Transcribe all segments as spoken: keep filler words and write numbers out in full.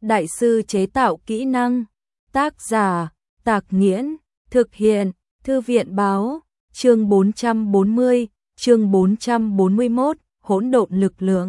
đại sư chế tạo kỹ năng. Tác giả, Tạc Nghiễn, thực hiện, Thư viện báo, chương bốn trăm bốn mươi, chương bốn trăm bốn mươi mốt, hỗn độn lực lượng.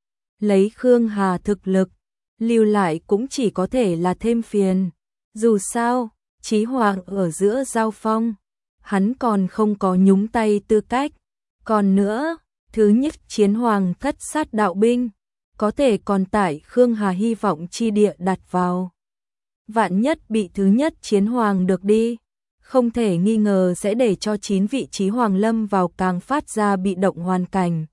Lấy Khương Hà thực lực, lưu lại cũng chỉ có thể là thêm phiền. Dù sao, Chí Hoàng ở giữa giao phong, hắn còn không có nhúng tay tư cách. Còn nữa, thứ nhất chiến hoàng thất sát đạo binh, có thể còn tại Khương Hà hy vọng chi địa đặt vào. Vạn nhất bị thứ nhất chiến hoàng được đi, không thể nghi ngờ sẽ để cho chín vị Chí Hoàng lâm vào càng phát ra bị động hoàn cảnh.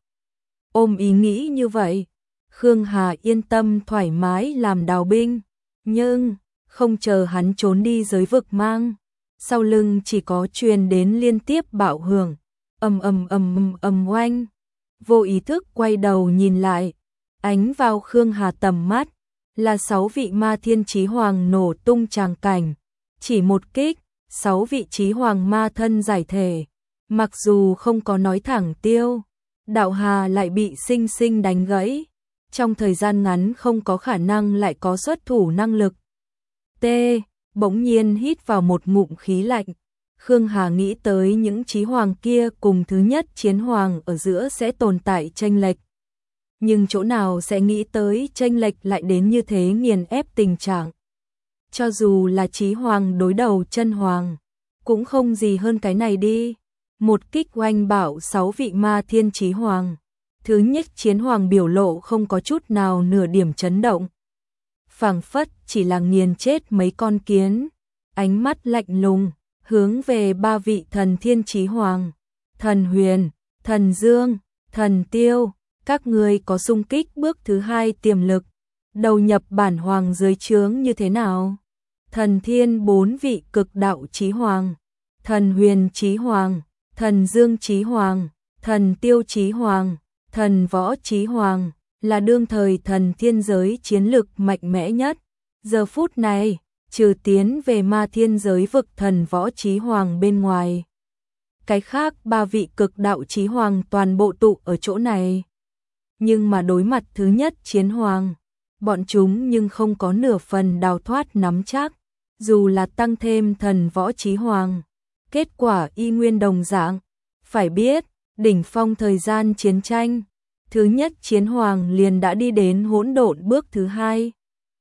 Ôm ý nghĩ như vậy, Khương Hà yên tâm thoải mái làm đào binh, nhưng không chờ hắn trốn đi giới vực mang, sau lưng chỉ có truyền đến liên tiếp bạo hưởng, ầm ầm ầm ầm ầm oanh. Vô ý thức quay đầu nhìn lại, ánh vào Khương Hà tầm mắt là sáu vị ma thiên Chí Hoàng nổ tung tràng cảnh, chỉ một kích, sáu vị Chí Hoàng ma thân giải thể, mặc dù không có nói thẳng tiêu, đạo hà lại bị sinh sinh đánh gãy, trong thời gian ngắn không có khả năng lại có xuất thủ năng lực. T, bỗng nhiên hít vào một ngụm khí lạnh, Khương Hà nghĩ tới những Chí Hoàng kia cùng thứ nhất chiến hoàng ở giữa sẽ tồn tại chênh lệch. Nhưng chỗ nào sẽ nghĩ tới chênh lệch lại đến như thế nghiền ép tình trạng. Cho dù là Chí Hoàng đối đầu chân hoàng, cũng không gì hơn cái này đi. Một kích oanh bạo sáu vị ma thiên Chí Hoàng. Thứ nhất chiến hoàng biểu lộ không có chút nào nửa điểm chấn động. Phảng phất chỉ là nghiền chết mấy con kiến. Ánh mắt lạnh lùng, hướng về ba vị thần thiên Chí Hoàng. Thần Huyền, Thần Dương, Thần Tiêu, các ngươi có xung kích bước thứ hai tiềm lực. Đầu nhập bản hoàng dưới trướng như thế nào? Thần thiên bốn vị cực đạo Chí Hoàng. Thần Huyền Chí Hoàng, Thần Dương Chí Hoàng, Thần Tiêu Chí Hoàng, Thần Võ Chí Hoàng, là đương thời thần thiên giới chiến lực mạnh mẽ nhất. Giờ phút này, trừ tiến về ma thiên giới vực Thần Võ Chí Hoàng bên ngoài, cái khác ba vị cực đạo Chí Hoàng toàn bộ tụ ở chỗ này. Nhưng mà đối mặt thứ nhất chiến hoàng, bọn chúng nhưng không có nửa phần đào thoát nắm chắc, dù là tăng thêm Thần Võ Chí Hoàng, kết quả y nguyên đồng dạng. Phải biết, đỉnh phong thời gian chiến tranh, thứ nhất chiến hoàng liền đã đi đến hỗn độn bước thứ hai,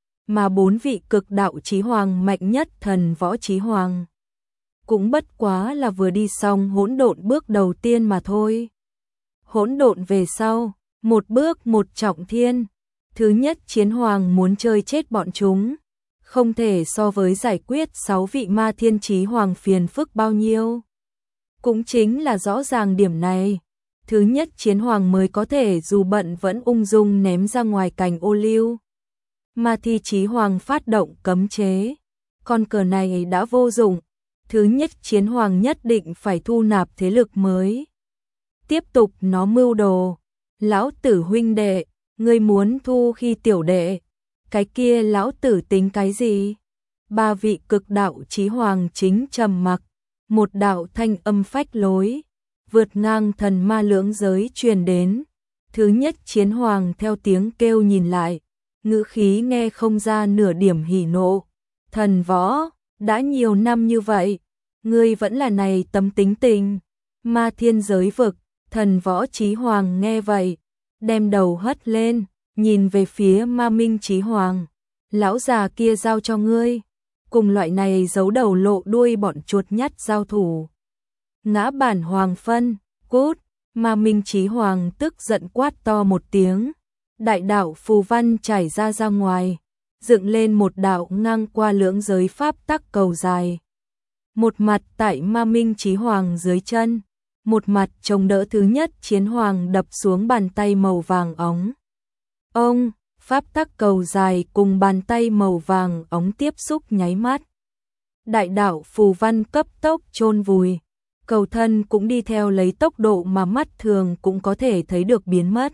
mà bốn vị cực đạo Chí Hoàng mạnh nhất Thần Võ Chí Hoàng cũng bất quá là vừa đi xong hỗn độn bước đầu tiên mà thôi. Hỗn độn về sau, một bước một trọng thiên, thứ nhất chiến hoàng muốn chơi chết bọn chúng, không thể so với giải quyết sáu vị ma thiên Chí Hoàng phiền phức bao nhiêu. Cũng chính là rõ ràng điểm này, thứ nhất chiến hoàng mới có thể dù bận vẫn ung dung ném ra ngoài cành ô liu. Ma thi Chí Hoàng phát động cấm chế, con cờ này đã vô dụng, thứ nhất chiến hoàng nhất định phải thu nạp thế lực mới. Tiếp tục nó mưu đồ, lão tử huynh đệ, ngươi muốn thu khi tiểu đệ, cái kia lão tử tính cái gì? Ba vị cực đạo Chí Hoàng chính trầm mặc, một đạo thanh âm phách lối, vượt ngang thần ma lưỡng giới truyền đến. Thứ nhất chiến hoàng theo tiếng kêu nhìn lại, ngữ khí nghe không ra nửa điểm hỉ nộ. Thần Võ, đã nhiều năm như vậy, ngươi vẫn là này tấm tính tình. Ma thiên giới vực, Thần Võ Chí Hoàng nghe vậy, đem đầu hất lên, nhìn về phía Ma Minh Chí Hoàng. Lão già kia giao cho ngươi, cùng loại này giấu đầu lộ đuôi bọn chuột nhắt giao thủ. Ngã bản hoàng phân, cút. Ma Minh Chí Hoàng tức giận quát to một tiếng, đại đạo phù văn chảy ra ra ngoài, dựng lên một đạo ngang qua lưỡng giới pháp tắc cầu dài. Một mặt tại Ma Minh Chí Hoàng dưới chân, một mặt chống đỡ thứ nhất chiến hoàng đập xuống bàn tay màu vàng óng. Ông, pháp tắc cầu dài cùng bàn tay màu vàng óng tiếp xúc nháy mắt. Đại đạo phù văn cấp tốc chôn vùi, cầu thân cũng đi theo lấy tốc độ mà mắt thường cũng có thể thấy được biến mất.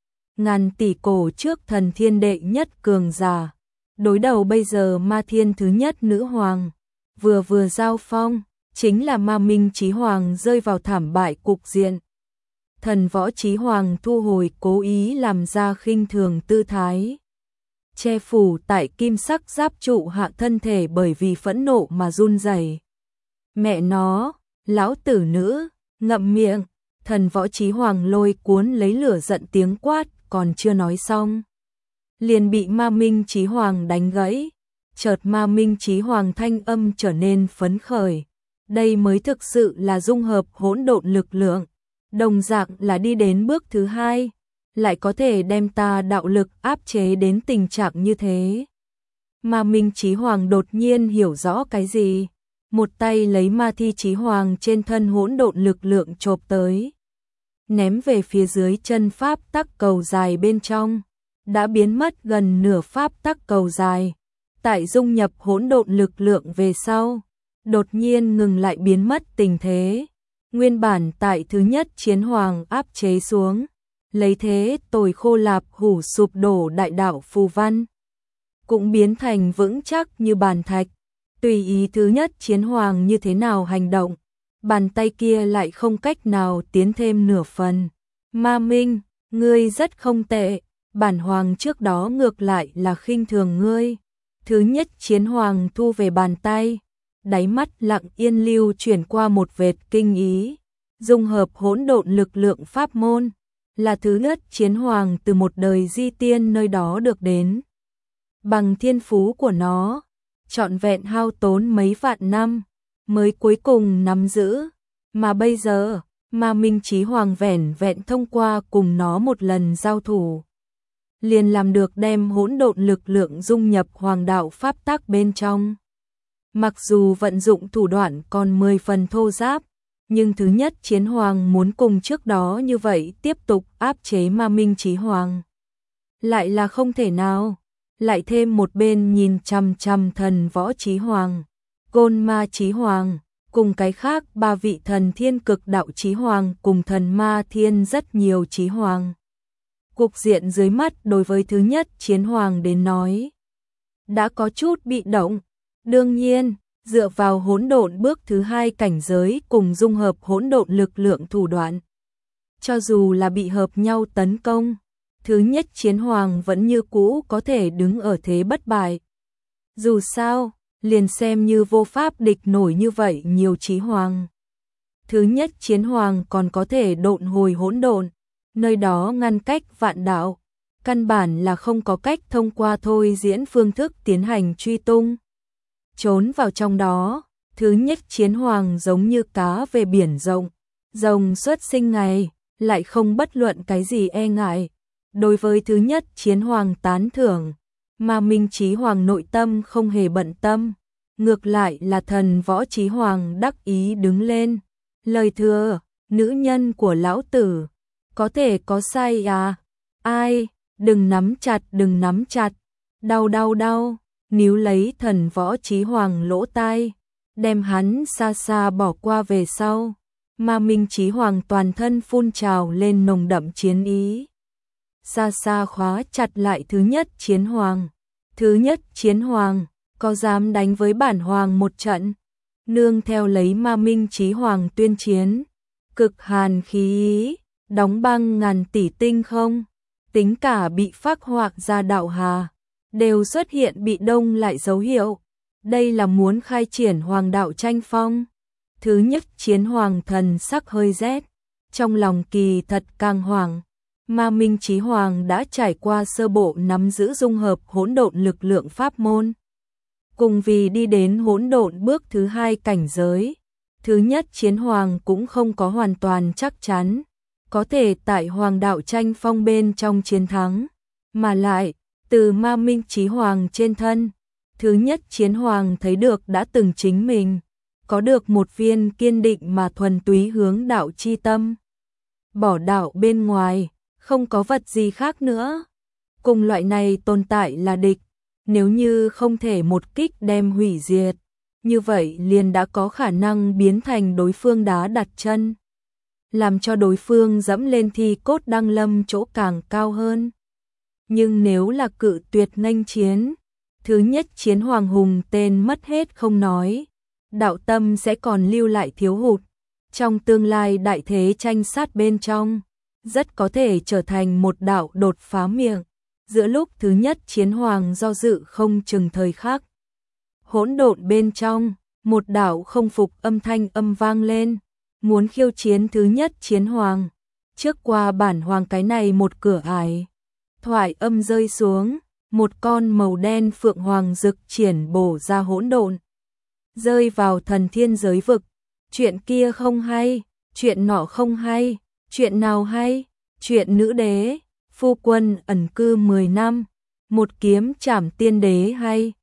Ngàn tỷ cổ trước thần thiên đệ nhất cường giả, đối đầu bây giờ ma thiên thứ nhất nữ hoàng, vừa vừa giao phong, chính là Ma Minh Chí Hoàng rơi vào thảm bại cục diện. Thần Võ Chí Hoàng thu hồi cố ý làm ra khinh thường tư thái. che phủ tại kim sắc giáp trụ hạ thân thể bởi vì phẫn nộ mà run rẩy. Mẹ nó, lão tử nữ, ngậm miệng, Thần Võ Chí Hoàng lôi cuốn lấy lửa giận tiếng quát, còn chưa nói xong. Liền bị Ma Minh Chí Hoàng đánh gãy, chợt Ma Minh Chí Hoàng thanh âm trở nên phấn khởi. Đây mới thực sự là dung hợp hỗn độn lực lượng, đồng dạng là đi đến bước thứ hai, lại có thể đem ta đạo lực áp chế đến tình trạng như thế. Ma Minh Chí Hoàng đột nhiên hiểu rõ cái gì, một tay lấy Ma Thi Chí Hoàng trên thân hỗn độn lực lượng chộp tới, ném về phía dưới chân pháp tắc cầu dài bên trong, đã biến mất gần nửa pháp tắc cầu dài. Tại dung nhập hỗn độn lực lượng về sau, đột nhiên ngừng lại biến mất tình thế. Nguyên bản tại thứ nhất chiến hoàng áp chế xuống, lấy thế tồi khô lạp hủ sụp đổ đại đạo phù văn, cũng biến thành vững chắc như bàn thạch. Tùy ý thứ nhất chiến hoàng như thế nào hành động, bàn tay kia lại không cách nào tiến thêm nửa phần. Ma Minh, ngươi rất không tệ, bản hoàng trước đó ngược lại là khinh thường ngươi. Thứ nhất chiến hoàng thu về bàn tay, đáy mắt lặng yên lưu chuyển qua một vệt kinh ý. Dung hợp hỗn độn lực lượng pháp môn, là thứ nhất chiến hoàng từ một đời di tiên nơi đó được đến. Bằng thiên phú của nó, trọn vẹn hao tốn mấy vạn năm, mới cuối cùng nắm giữ. Mà bây giờ, Ma Minh Chí Hoàng vẻn vẹn thông qua cùng nó một lần giao thủ, liền làm được đem hỗn độn lực lượng dung nhập hoàng đạo pháp tắc bên trong. Mặc dù vận dụng thủ đoạn còn mười phần thô ráp, nhưng thứ nhất chiến hoàng muốn cùng trước đó như vậy tiếp tục áp chế Ma Minh Chí Hoàng, lại là không thể nào. Lại thêm một bên nhìn chằm chằm Thần Võ Chí Hoàng, Côn Ma Chí Hoàng, cùng cái khác ba vị thần thiên cực đạo Chí Hoàng cùng thần ma thiên rất nhiều Chí Hoàng. Cục diện dưới mắt đối với thứ nhất chiến hoàng đến nói, đã có chút bị động. Đương nhiên, dựa vào hỗn độn bước thứ hai cảnh giới cùng dung hợp hỗn độn lực lượng thủ đoạn, cho dù là bị hợp nhau tấn công, thứ nhất chiến hoàng vẫn như cũ có thể đứng ở thế bất bại. Dù sao, liền xem như vô pháp địch nổi như vậy nhiều Chí Hoàng, thứ nhất chiến hoàng còn có thể độn hồi hỗn độn, nơi đó ngăn cách vạn đạo, căn bản là không có cách thông qua thôi diễn phương thức tiến hành truy tung. Trốn vào trong đó, thứ nhất chiến hoàng giống như cá về biển rộng, rồng xuất sinh ngày, lại không bất luận cái gì e ngại. Đối với thứ nhất chiến hoàng tán thưởng, mà Minh Chí Hoàng nội tâm không hề bận tâm, ngược lại là Thần Võ Chí Hoàng đắc ý đứng lên. Lời thừa, nữ nhân của lão tử, có thể có sai à? Ai, đừng nắm chặt, đừng nắm chặt, đau đau đau, níu lấy Thần Võ Chí Hoàng lỗ tai, đem hắn xa xa bỏ qua về sau. Mà Minh Chí Hoàng toàn thân phun trào lên nồng đậm chiến ý, xa xa khóa chặt lại thứ nhất chiến hoàng. Thứ nhất chiến hoàng, có dám đánh với bản hoàng một trận? Nương theo lấy Ma Minh Chí Hoàng tuyên chiến, cực hàn khí ý, đóng băng ngàn tỷ tinh không, tính cả bị phác họa ra đạo hà, đều xuất hiện bị đông lại dấu hiệu. Đây là muốn khai triển hoàng đạo tranh phong. Thứ nhất chiến hoàng thần sắc hơi rét, trong lòng kỳ thật càng hoảng. Ma Minh Chí Hoàng đã trải qua sơ bộ nắm giữ dung hợp hỗn độn lực lượng pháp môn, cùng vì đi đến hỗn độn bước thứ hai cảnh giới, thứ nhất chiến hoàng cũng không có hoàn toàn chắc chắn có thể tại hoàng đạo tranh phong bên trong chiến thắng, mà lại từ Ma Minh Chí Hoàng trên thân, thứ nhất chiến hoàng thấy được đã từng chính mình có được một viên kiên định mà thuần túy hướng đạo chi tâm, bỏ đạo bên ngoài, không có vật gì khác nữa. Cùng loại này tồn tại là địch, nếu như không thể một kích đem hủy diệt, như vậy liền đã có khả năng biến thành đối phương đá đặt chân, làm cho đối phương dẫm lên thi cốt đăng lâm chỗ càng cao hơn. Nhưng nếu là cự tuyệt nghênh chiến, thứ nhất chiến hoàng hùng tên mất hết không nói, đạo tâm sẽ còn lưu lại thiếu hụt, trong tương lai đại thế tranh sát bên trong, rất có thể trở thành một đạo đột phá miệng, giữa lúc thứ nhất chiến hoàng do dự không chừng thời khắc. Hỗn độn bên trong, một đạo không phục âm thanh âm vang lên, muốn khiêu chiến thứ nhất chiến hoàng. Trước qua bản hoàng cái này một cửa ải, thoại âm rơi xuống, một con màu đen phượng hoàng rực triển bổ ra hỗn độn, rơi vào thần thiên giới vực. Chuyện kia không hay, chuyện nọ không hay, chuyện nào hay? Chuyện nữ đế, phu quân ẩn cư mười năm, một kiếm trảm tiên đế hay?